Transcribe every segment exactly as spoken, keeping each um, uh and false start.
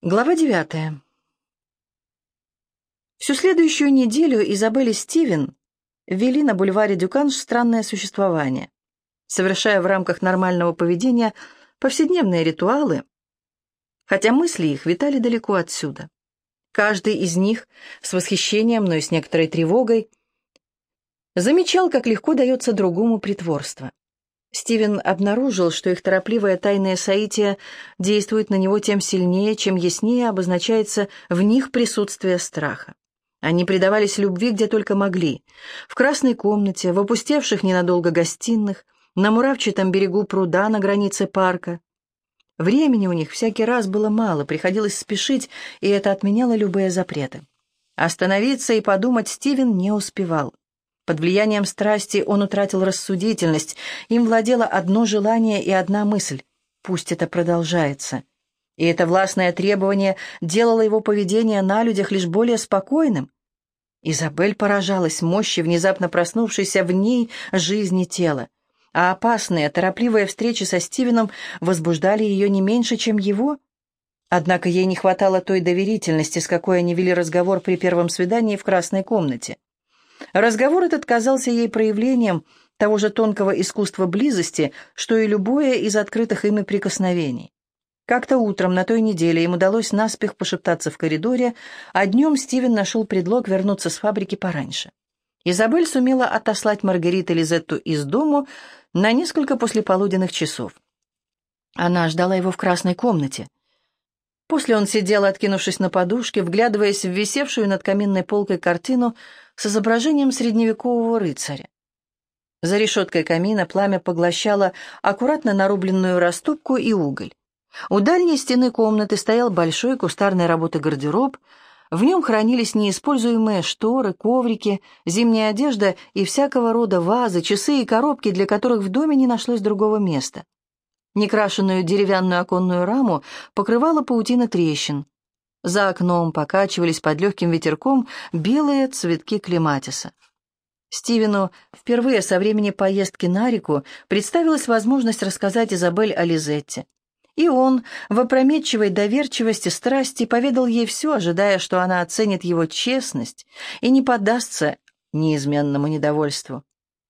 Глава девятая. Всю следующую неделю Изабель и Стивен вели на бульваре Дюканж странное существование, совершая в рамках нормального поведения повседневные ритуалы, хотя мысли их витали далеко отсюда. Каждый из них с восхищением, но и с некоторой тревогой замечал, как легко дается другому притворство. Стивен обнаружил, что их торопливое тайное соитие действует на него тем сильнее, чем яснее обозначается в них присутствие страха. Они предавались любви где только могли: в красной комнате, в опустевших ненадолго гостиных, на муравчатом берегу пруда на границе парка. Времени у них всякий раз было мало, приходилось спешить, и это отменяло любые запреты. Остановиться и подумать Стивен не успевал. Под влиянием страсти он утратил рассудительность, им владело одно желание и одна мысль: пусть это продолжается. И это властное требование делало его поведение на людях лишь более спокойным. Изабель поражалась мощи внезапно проснувшейся в ней жизни тела, а опасные, торопливые встречи со Стивеном возбуждали ее не меньше, чем его. Однако ей не хватало той доверительности, с какой они вели разговор при первом свидании в красной комнате. Разговор этот казался ей проявлением того же тонкого искусства близости, что и любое из открытых ими прикосновений. Как-то утром на той неделе им удалось наспех пошептаться в коридоре, а днем Стивен нашел предлог вернуться с фабрики пораньше. Изабель сумела отослать Маргариту и Лизетту из дому на несколько послеполуденных часов. Она ждала его в красной комнате. После он сидел, откинувшись на подушке, вглядываясь в висевшую над каминной полкой картину с изображением средневекового рыцаря. За решеткой камина пламя поглощало аккуратно нарубленную растопку и уголь. У дальней стены комнаты стоял большой кустарной работы гардероб. В нем хранились неиспользуемые шторы, коврики, зимняя одежда и всякого рода вазы, часы и коробки, для которых в доме не нашлось другого места. Некрашенную деревянную оконную раму покрывала паутина трещин. За окном покачивались под легким ветерком белые цветки клематиса. Стивену впервые со времени поездки на реку представилась возможность рассказать Изабель о Лизетте. И он в опрометчивой доверчивости страсти поведал ей все, ожидая, что она оценит его честность и не поддастся неизменному недовольству.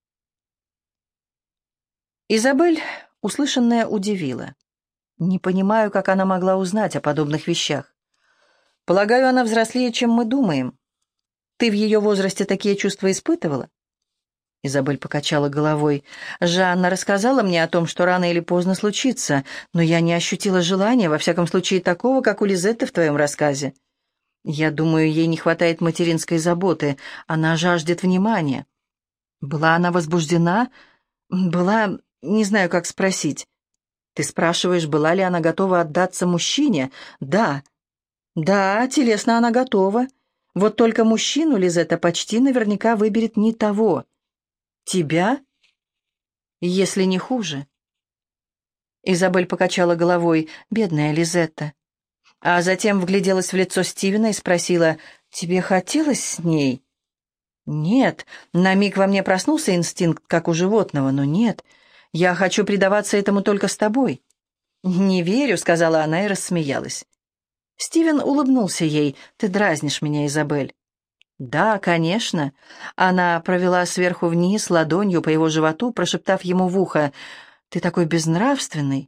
Изабель услышанное удивило. Не понимаю, как она могла узнать о подобных вещах. Полагаю, она взрослее, чем мы думаем. Ты в ее возрасте такие чувства испытывала? Изабель покачала головой. Жанна рассказала мне о том, что рано или поздно случится, но я не ощутила желания, во всяком случае такого, как у Лизетты в твоем рассказе. Я думаю, ей не хватает материнской заботы, она жаждет внимания. Была она возбуждена? Была... Не знаю, как спросить. Ты спрашиваешь, была ли она готова отдаться мужчине? Да. Да, телесно она готова. Вот только мужчину Лизетта почти наверняка выберет не того. Тебя? Если не хуже. Изабель покачала головой. Бедная Лизетта. А затем вгляделась в лицо Стивена и спросила: «Тебе хотелось с ней?» «Нет». На миг во мне проснулся инстинкт, как у животного, но нет. Я хочу предаваться этому только с тобой». «Не верю», — сказала она и рассмеялась. Стивен улыбнулся ей. «Ты дразнишь меня, Изабель». «Да, конечно». Она провела сверху вниз ладонью по его животу, прошептав ему в ухо: «Ты такой безнравственный».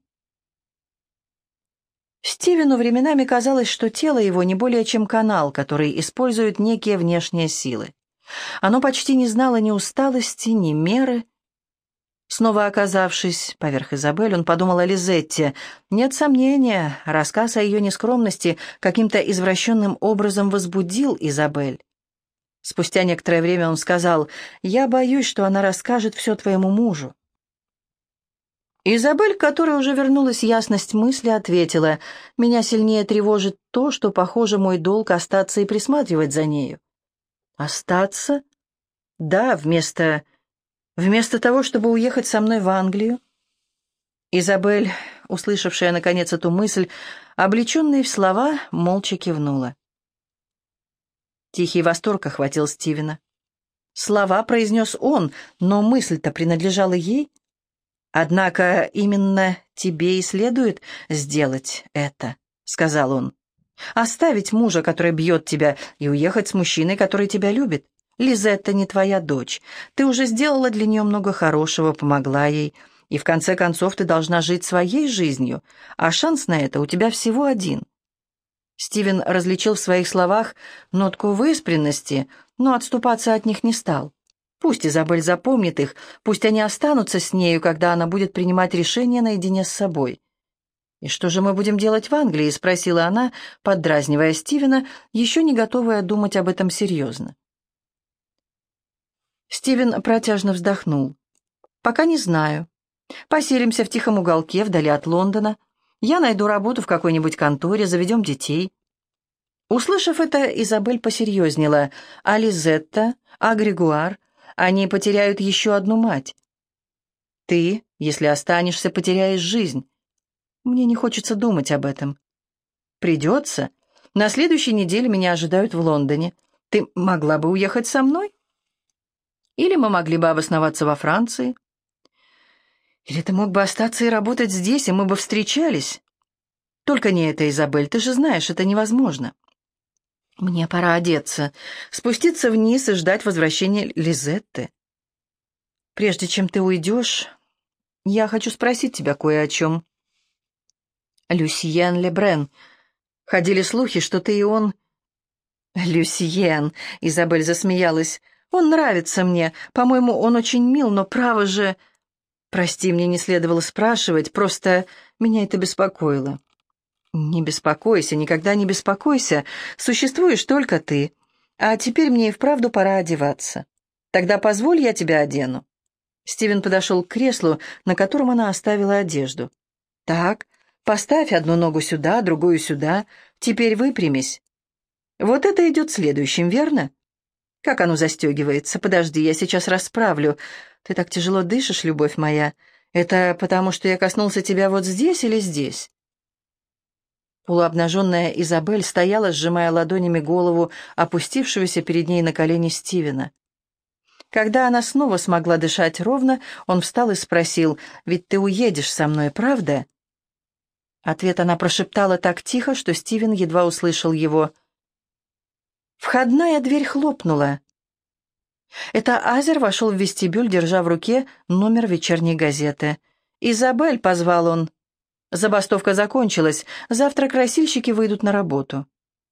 Стивену временами казалось, что тело его не более чем канал, который использует некие внешние силы. Оно почти не знало ни усталости, ни меры. Снова оказавшись поверх Изабель, он подумал о Лизетте. Нет сомнения, рассказ о ее нескромности каким-то извращенным образом возбудил Изабель. Спустя некоторое время он сказал: «Я боюсь, что она расскажет все твоему мужу». Изабель, которой уже вернулась ясность мысли, ответила: «Меня сильнее тревожит то, что, похоже, мой долг остаться и присматривать за нею». «Остаться?» «Да, вместо... вместо того, чтобы уехать со мной в Англию». Изабель, услышавшая наконец эту мысль, облеченная в слова, молча кивнула. Тихий восторг охватил Стивена. Слова произнес он, но мысль-то принадлежала ей. «Однако именно тебе и следует сделать это», — сказал он. Оставить мужа, который бьет тебя, и уехать с мужчиной, который тебя любит. Лизетта не твоя дочь. Ты уже сделала для нее много хорошего, помогла ей. И в конце концов ты должна жить своей жизнью, а шанс на это у тебя всего один. Стивен различил в своих словах нотку выспренности, но отступаться от них не стал. Пусть Изабель запомнит их, пусть они останутся с нею, когда она будет принимать решения наедине с собой. «И что же мы будем делать в Англии?» — спросила она, поддразнивая Стивена, еще не готовая думать об этом серьезно. Стивен протяжно вздохнул. «Пока не знаю. Поселимся в тихом уголке, вдали от Лондона. Я найду работу в какой-нибудь конторе, заведем детей». Услышав это, Изабель посерьезнела. «А Лизетта? А Григуар? Они потеряют еще одну мать. Ты, если останешься, потеряешь жизнь. Мне не хочется думать об этом». «Придется. На следующей неделе меня ожидают в Лондоне. Ты могла бы уехать со мной? Или мы могли бы обосноваться во Франции? Или ты мог бы остаться и работать здесь, и мы бы встречались? Только не это, Изабель, ты же знаешь, это невозможно. Мне пора одеться, спуститься вниз и ждать возвращения Лизетты. Прежде чем ты уйдешь, я хочу спросить тебя кое о чем. Люсьен Лебрен. Ходили слухи, что ты и он... Люсьен, Изабель засмеялась. Он нравится мне. По-моему, он очень мил, но право же... Прости, мне не следовало спрашивать, просто меня это беспокоило. Не беспокойся, никогда не беспокойся. Существуешь только ты. А теперь мне и вправду пора одеваться. Тогда позволь, я тебя одену. Стивен подошел к креслу, на котором она оставила одежду. Так, поставь одну ногу сюда, другую сюда. Теперь выпрямись. Вот это идет следующим, верно? Как оно застегивается? Подожди, я сейчас расправлю. Ты так тяжело дышишь, любовь моя. Это потому, что я коснулся тебя вот здесь или здесь?» Полуобнаженная Изабель стояла, сжимая ладонями голову опустившегося перед ней на колени Стивена. Когда она снова смогла дышать ровно, он встал и спросил: «Ведь ты уедешь со мной, правда?» Ответ она прошептала так тихо, что Стивен едва услышал его. Входная дверь хлопнула. Это Азер вошел в вестибюль, держа в руке номер вечерней газеты. «Изабель», — позвал он. «Забастовка закончилась. Завтра красильщики выйдут на работу».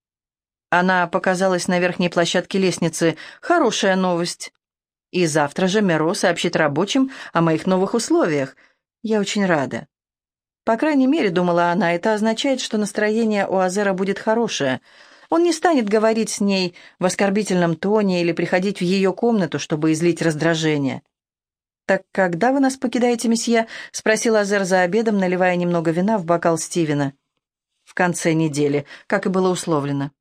Она показалась на верхней площадке лестницы. «Хорошая новость. И завтра же Меро сообщит рабочим о моих новых условиях. Я очень рада». По крайней мере, думала она, это означает, что настроение у Азера будет хорошее. Он не станет говорить с ней в оскорбительном тоне или приходить в ее комнату, чтобы излить раздражение. «Так когда вы нас покидаете, месье?» — спросил Азер за обедом, наливая немного вина в бокал Стивена. «В конце недели, как и было условлено».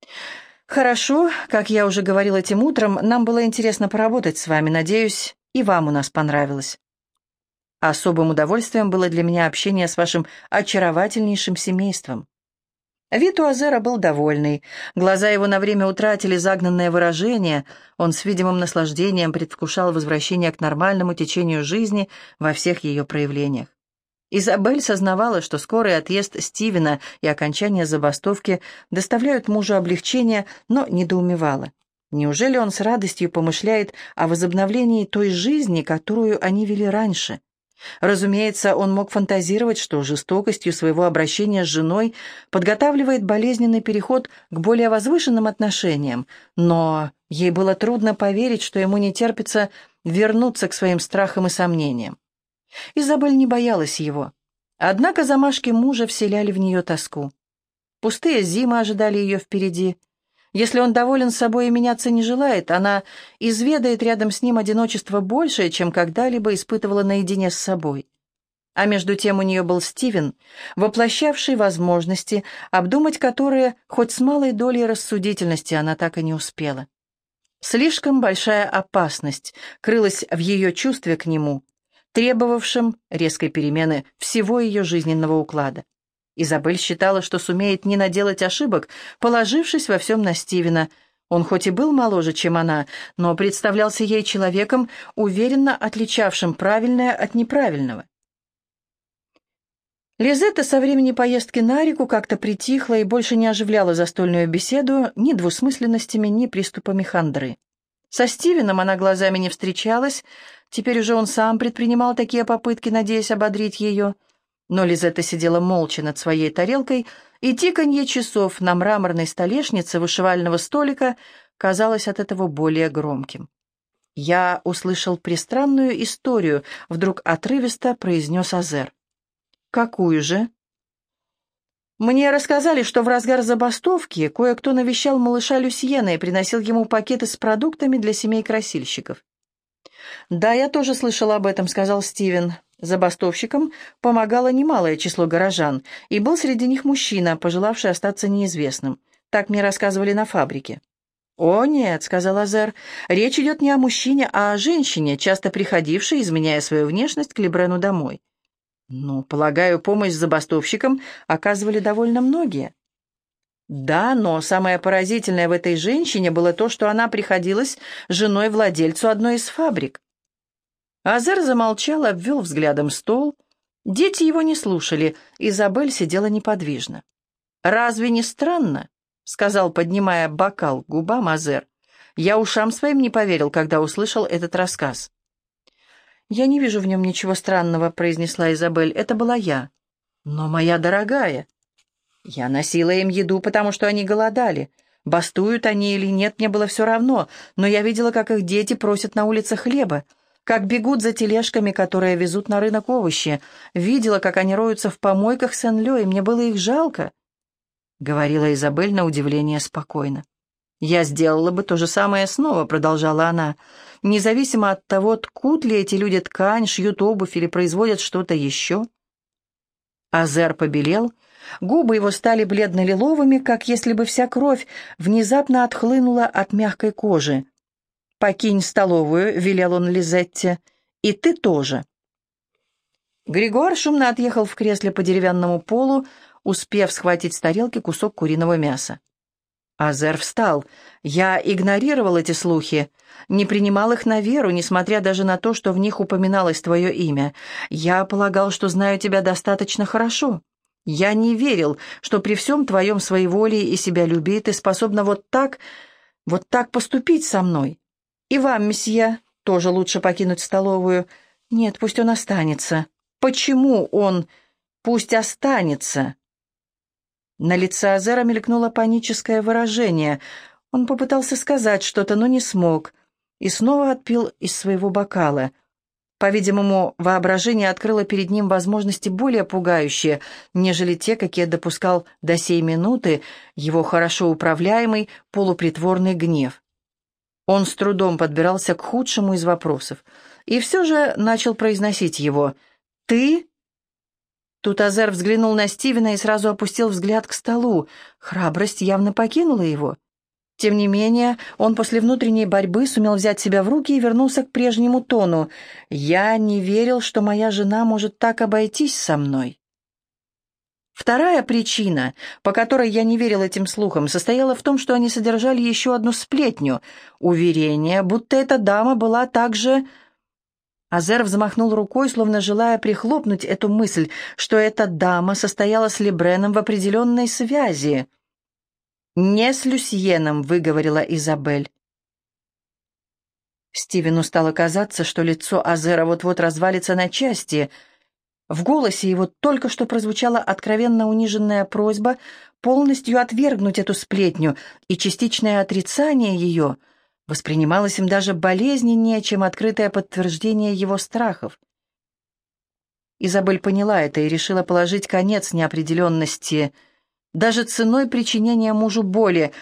«Хорошо, как я уже говорил этим утром, нам было интересно поработать с вами. Надеюсь, и вам у нас понравилось. Особым удовольствием было для меня общение с вашим очаровательнейшим семейством». Вид у Азера был довольный. Глаза его на время утратили загнанное выражение. Он с видимым наслаждением предвкушал возвращение к нормальному течению жизни во всех ее проявлениях. Изабель сознавала, что скорый отъезд Стивена и окончание забастовки доставляют мужу облегчение, но недоумевала. Неужели он с радостью помышляет о возобновлении той жизни, которую они вели раньше? Разумеется, он мог фантазировать, что жестокостью своего обращения с женой подготавливает болезненный переход к более возвышенным отношениям, но ей было трудно поверить, что ему не терпится вернуться к своим страхам и сомнениям. Изабель не боялась его, однако замашки мужа вселяли в нее тоску. Пустые зимы ожидали ее впереди. Если он доволен собой и меняться не желает, она изведает рядом с ним одиночество большее, чем когда-либо испытывала наедине с собой. А между тем у нее был Стивен, воплощавший возможности, обдумать которые хоть с малой долей рассудительности она так и не успела. Слишком большая опасность крылась в ее чувстве к нему, требовавшем резкой перемены всего ее жизненного уклада. Изабель считала, что сумеет не наделать ошибок, положившись во всем на Стивена. Он хоть и был моложе, чем она, но представлялся ей человеком, уверенно отличавшим правильное от неправильного. Лизетта со времени поездки на реку как-то притихла и больше не оживляла застольную беседу ни двусмысленностями, ни приступами хандры. Со Стивеном она глазами не встречалась, теперь уже он сам предпринимал такие попытки, надеясь ободрить ее. Но Лизетта сидела молча над своей тарелкой, и тиканье часов на мраморной столешнице вышивального столика казалось от этого более громким. «Я услышал пристранную историю», — вдруг отрывисто произнес Азер. «Какую же?» «Мне рассказали, что в разгар забастовки кое-кто навещал малыша Люсьена и приносил ему пакеты с продуктами для семей красильщиков». «Да, я тоже слышал об этом», — сказал Стивен. Забастовщикам помогало немалое число горожан, и был среди них мужчина, пожелавший остаться неизвестным. Так мне рассказывали на фабрике. «О, нет», — сказал Азер, — «речь идет не о мужчине, а о женщине, часто приходившей, изменяя свою внешность, к Лебрену домой». «Ну, полагаю, помощь забастовщикам оказывали довольно многие». «Да, но самое поразительное в этой женщине было то, что она приходилась женой владельцу одной из фабрик». Азер замолчал, обвел взглядом стол. Дети его не слушали, Изабель сидела неподвижно. «Разве не странно?» — сказал, поднимая бокал к губам Азер. «Я ушам своим не поверил, когда услышал этот рассказ». «Я не вижу в нем ничего странного», — произнесла Изабель. «Это была я». «Но, моя дорогая...» «Я носила им еду, потому что они голодали. Бастуют они или нет, мне было все равно, но я видела, как их дети просят на улице хлеба, как бегут за тележками, которые везут на рынок овощи. Видела, как они роются в помойках Сен-Лё, и мне было их жалко», — говорила Изабель на удивление спокойно. «Я сделала бы то же самое снова», — продолжала она, «независимо от того, ткут ли эти люди ткань, шьют обувь или производят что-то еще». Азер побелел, губы его стали бледно-лиловыми, как если бы вся кровь внезапно отхлынула от мягкой кожи. «Покинь столовую», — велел он Лизетте, — «и ты тоже». Григуар шумно отъехал в кресле по деревянному полу, успев схватить с тарелки кусок куриного мяса. Азер встал. «Я игнорировал эти слухи, не принимал их на веру, несмотря даже на то, что в них упоминалось твое имя. Я полагал, что знаю тебя достаточно хорошо. Я не верил, что при всем твоем своеволии и себялюбии ты способна вот так, вот так поступить со мной. И вам, месье, тоже лучше покинуть столовую. Нет, пусть он останется». «Почему он? Пусть останется?» На лице Азера мелькнуло паническое выражение. Он попытался сказать что-то, но не смог, и снова отпил из своего бокала. По-видимому, воображение открыло перед ним возможности более пугающие, нежели те, какие допускал до сей минуты его хорошо управляемый полупритворный гнев. Он с трудом подбирался к худшему из вопросов, и все же начал произносить его. «Ты?» Тут Азер взглянул на Стивена и сразу опустил взгляд к столу. Храбрость явно покинула его. Тем не менее, он после внутренней борьбы сумел взять себя в руки и вернулся к прежнему тону. «Я не верил, что моя жена может так обойтись со мной». Вторая причина, по которой я не верил этим слухам, состояла в том, что они содержали еще одну сплетню — уверение, будто эта дама была также... Азер взмахнул рукой, словно желая прихлопнуть эту мысль, что эта дама состояла с Лебреном в определенной связи. «Не с Люсьеном», — выговорила Изабель. Стивену стало казаться, что лицо Азера вот-вот развалится на части. В голосе его только что прозвучала откровенно униженная просьба полностью отвергнуть эту сплетню, и частичное отрицание ее воспринималось им даже болезненнее, чем открытое подтверждение его страхов. Изабель поняла это и решила положить конец неопределенности, даже ценой причинения мужу боли.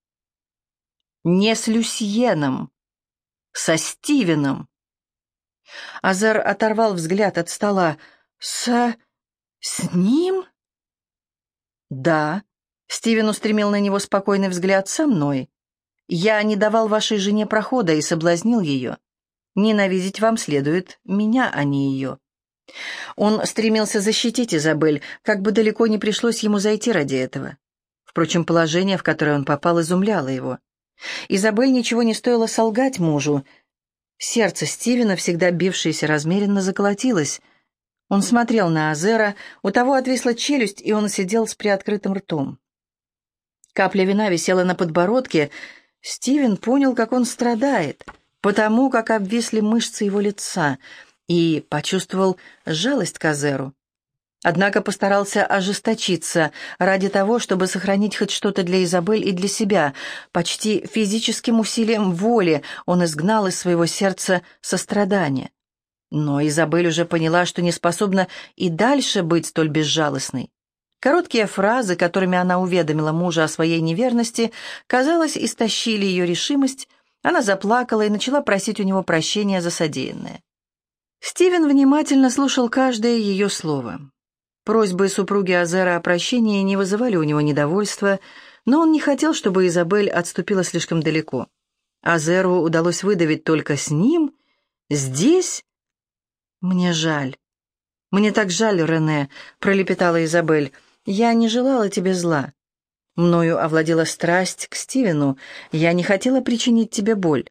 Не с Люсьеном, со Стивеном. Азер оторвал взгляд от стола. «С... с ним?» «Да», — Стивен устремил на него спокойный взгляд, — «со мной. Я не давал вашей жене прохода и соблазнил ее. Ненавидеть вам следует меня, а не ее». Он стремился защитить Изабель, как бы далеко не пришлось ему зайти ради этого. Впрочем, положение, в которое он попал, изумляло его. Изабель ничего не стоило солгать мужу. Сердце Стивена, всегда бившееся размеренно, заколотилось. Он смотрел на Азера, у того отвисла челюсть, и он сидел с приоткрытым ртом. Капля вина висела на подбородке. Стивен понял, как он страдает, потому как обвисли мышцы его лица, и почувствовал жалость к Азеру. Однако постарался ожесточиться ради того, чтобы сохранить хоть что-то для Изабель и для себя. Почти физическим усилием воли он изгнал из своего сердца сострадание. Но Изабель уже поняла, что не способна и дальше быть столь безжалостной. Короткие фразы, которыми она уведомила мужа о своей неверности, казалось, истощили ее решимость. Она заплакала и начала просить у него прощения за содеянное. Стивен внимательно слушал каждое ее слово. Просьбы супруги Азера о прощении не вызывали у него недовольства, но он не хотел, чтобы Изабель отступила слишком далеко. Азеру удалось выдавить только с ним. Здесь? «Мне жаль. Мне так жаль, Рене», — пролепетала Изабель. «Я не желала тебе зла. Мною овладела страсть к Стивену. Я не хотела причинить тебе боль».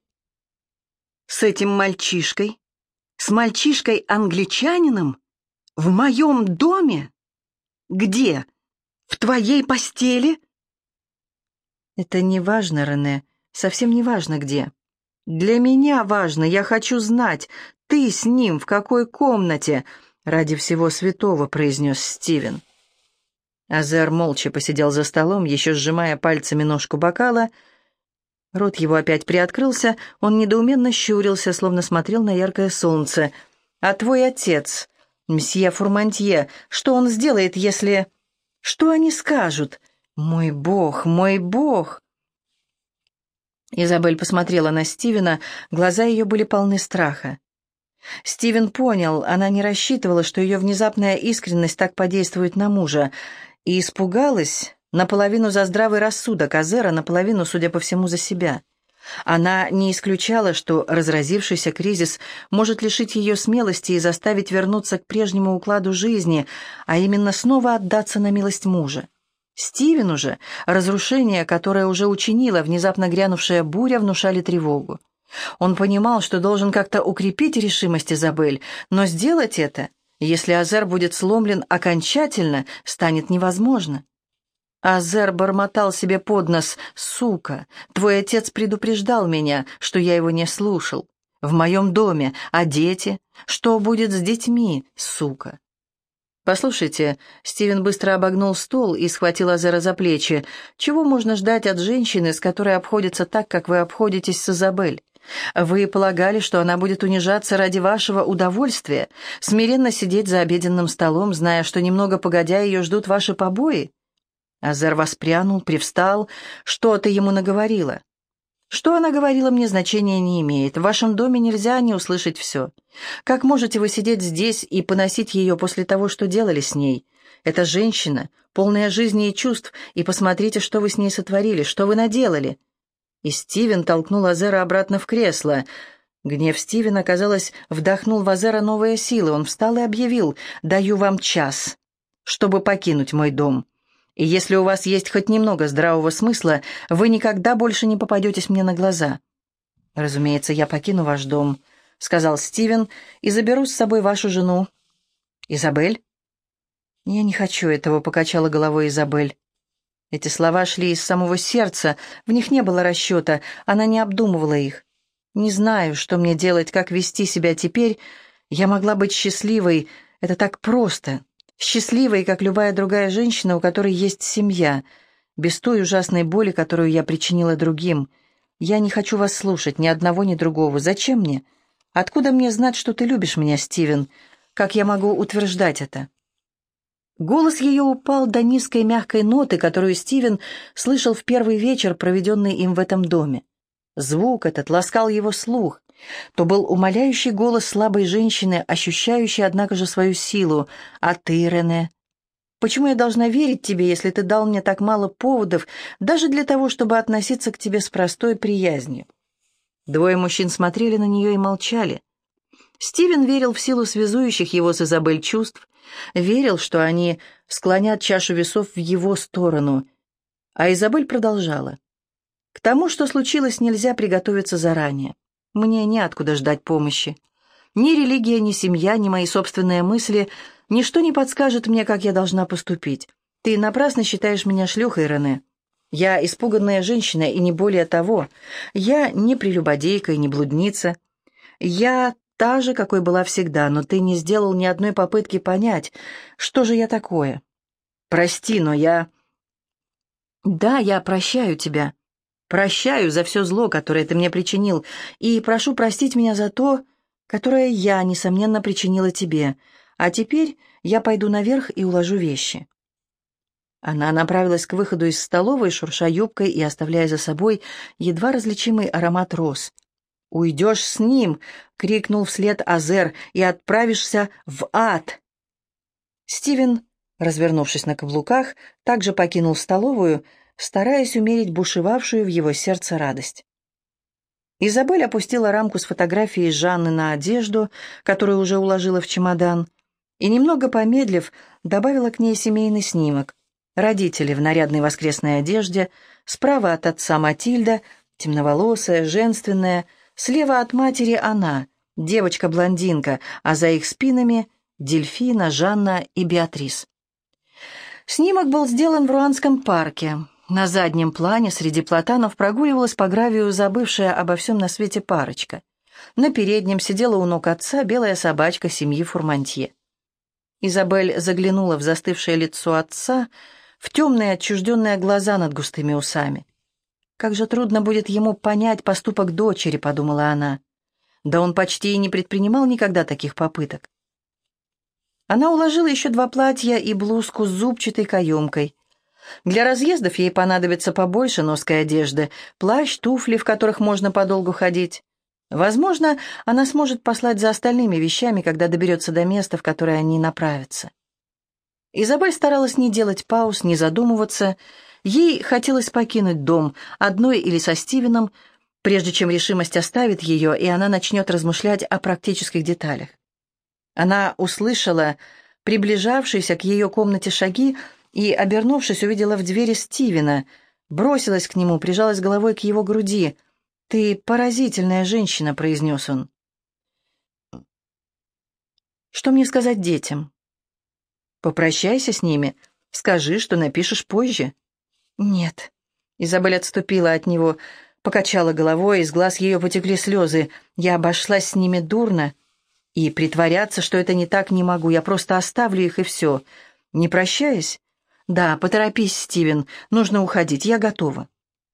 «С этим мальчишкой? С мальчишкой-англичанином? В моем доме? Где? В твоей постели?» «Это не важно, Рене, совсем не важно, где. Для меня важно, я хочу знать, ты с ним в какой комнате?» «Ради всего святого», — произнес Стивен. Азер молча посидел за столом, еще сжимая пальцами ножку бокала. Рот его опять приоткрылся, он недоуменно щурился, словно смотрел на яркое солнце. «А твой отец, мсье Фурмантье, что он сделает, если... Что они скажут? Мой бог, мой бог!» Изабель посмотрела на Стивена, глаза ее были полны страха. Стивен понял, она не рассчитывала, что ее внезапная искренность так подействует на мужа, и испугалась наполовину за здравый рассудок Азера, наполовину, судя по всему, за себя. Она не исключала, что разразившийся кризис может лишить ее смелости и заставить вернуться к прежнему укладу жизни, а именно снова отдаться на милость мужа. Стивену же разрушение, которое уже учинила внезапно грянувшая буря, внушали тревогу. Он понимал, что должен как-то укрепить решимость Изабель, но сделать это, если Азер будет сломлен окончательно, станет невозможно. Азер бормотал себе под нос: «Сука, твой отец предупреждал меня, что я его не слушал. В моем доме, а дети? Что будет с детьми, сука?» «Послушайте», — Стивен быстро обогнул стол и схватил Азера за плечи, «чего можно ждать от женщины, с которой обходится так, как вы обходитесь с Изабель? Вы полагали, что она будет унижаться ради вашего удовольствия, смиренно сидеть за обеденным столом, зная, что немного погодя ее ждут ваши побои?» Азер воспрянул, привстал. «Что ты ему наговорила?» «Что она говорила, мне значения не имеет. В вашем доме нельзя не услышать все. Как можете вы сидеть здесь и поносить ее после того, что делали с ней? Это женщина, полная жизни и чувств, и посмотрите, что вы с ней сотворили, что вы наделали». И Стивен толкнул Азера обратно в кресло. Гнев Стивена, казалось, вдохнул в Азера новые силы. Он встал и объявил: «Даю вам час, чтобы покинуть мой дом. И если у вас есть хоть немного здравого смысла, вы никогда больше не попадетесь мне на глаза». «Разумеется, я покину ваш дом», — сказал Стивен, «и заберу с собой вашу жену». «Изабель?» «Я не хочу этого», — покачала головой Изабель. Эти слова шли из самого сердца, в них не было расчета, она не обдумывала их. «Не знаю, что мне делать, как вести себя теперь. Я могла быть счастливой, это так просто. Счастливой, как любая другая женщина, у которой есть семья, без той ужасной боли, которую я причинила другим. Я не хочу вас слушать, ни одного, ни другого. Зачем мне? Откуда мне знать, что ты любишь меня, Стивен? Как я могу утверждать это?» Голос ее упал до низкой мягкой ноты, которую Стивен слышал в первый вечер, проведенный им в этом доме. Звук этот ласкал его слух. То был умоляющий голос слабой женщины, ощущающей, однако же, свою силу. «А ты, Рене? Почему я должна верить тебе, если ты дал мне так мало поводов, даже для того, чтобы относиться к тебе с простой приязнью?» Двое мужчин смотрели на нее и молчали. Стивен верил в силу связующих его с Изабель чувств, верил, что они склонят чашу весов в его сторону. А Изабель продолжала: «К тому, что случилось, нельзя приготовиться заранее. Мне неоткуда ждать помощи. Ни религия, ни семья, ни мои собственные мысли, ничто не подскажет мне, как я должна поступить. Ты напрасно считаешь меня шлюхой, Рене. Я испуганная женщина, и не более того. Я не прелюбодейка и не блудница. Я та же, какой была всегда, но ты не сделал ни одной попытки понять, что же я такое. Прости, но я... Да, я прощаю тебя. Прощаю за все зло, которое ты мне причинил, и прошу простить меня за то, которое я, несомненно, причинила тебе. А теперь я пойду наверх и уложу вещи». Она направилась к выходу из столовой, шурша юбкой и оставляя за собой едва различимый аромат роз. «Уйдешь с ним!» — крикнул вслед Азер, — «и отправишься в ад!» Стивен, развернувшись на каблуках, также покинул столовую, стараясь умерить бушевавшую в его сердце радость. Изабель опустила рамку с фотографией Жанны на одежду, которую уже уложила в чемодан, и, немного помедлив, добавила к ней семейный снимок. Родители в нарядной воскресной одежде, справа от отца Матильда, темноволосая, женственная, слева от матери она, девочка-блондинка, а за их спинами Дельфина, Жанна и Беатрис. Снимок был сделан в Руанском парке. На заднем плане среди платанов прогуливалась по гравию забывшая обо всем на свете парочка. На переднем сидела у ног отца белая собачка семьи Фурмантье. Изабель заглянула в застывшее лицо отца, в темные отчужденные глаза над густыми усами. «Как же трудно будет ему понять поступок дочери», — подумала она. Да он почти и не предпринимал никогда таких попыток. Она уложила еще два платья и блузку с зубчатой каемкой. Для разъездов ей понадобится побольше ноской одежды, плащ, туфли, в которых можно подолгу ходить. Возможно, она сможет послать за остальными вещами, когда доберется до места, в которое они направятся. Изабель старалась не делать пауз, не задумываться. Ей хотелось покинуть дом, одной или со Стивеном, прежде чем решимость оставит ее, и она начнет размышлять о практических деталях. Она услышала приближавшиеся к ее комнате шаги и, обернувшись, увидела в двери Стивена, бросилась к нему, прижалась головой к его груди. «Ты поразительная женщина», — произнес он. «Что мне сказать детям?» «Попрощайся с ними, скажи, что напишешь позже». «Нет». Изабель отступила от него, покачала головой, из глаз ее потекли слезы. «Я обошлась с ними дурно, и притворяться, что это не так, не могу. Я просто оставлю их, и все. Не прощаясь?» «Да, поторопись, Стивен, нужно уходить, я готова».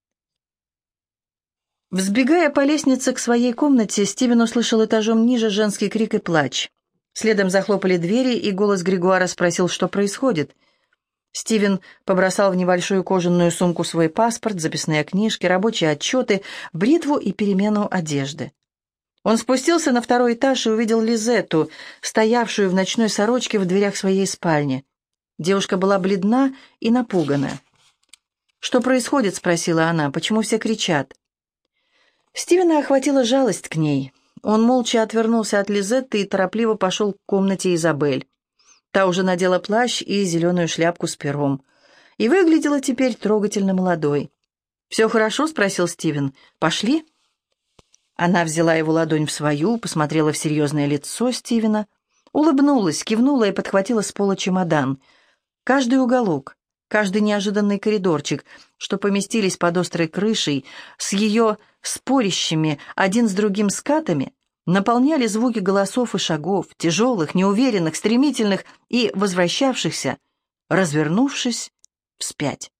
Взбегая по лестнице к своей комнате, Стивен услышал этажом ниже женский крик и плач. Следом захлопали двери, и голос Григуара спросил, что происходит. Стивен побросал в небольшую кожаную сумку свой паспорт, записные книжки, рабочие отчеты, бритву и перемену одежды. Он спустился на второй этаж и увидел Лизетту, стоявшую в ночной сорочке в дверях своей спальни. Девушка была бледна и напугана. «Что происходит?» — спросила она. «Почему все кричат?» Стивена охватила жалость к ней. Он молча отвернулся от Лизетты и торопливо пошел к комнате Изабель. Та уже надела плащ и зеленую шляпку с пером. И выглядела теперь трогательно молодой. «Все хорошо?» — спросил Стивен. «Пошли?» Она взяла его ладонь в свою, посмотрела в серьезное лицо Стивена, улыбнулась, кивнула и подхватила с пола чемодан. Каждый уголок, каждый неожиданный коридорчик, что поместились под острой крышей, с ее спорящими один с другим скатами, наполняли звуки голосов и шагов, тяжелых, неуверенных, стремительных и возвращавшихся, развернувшись вспять.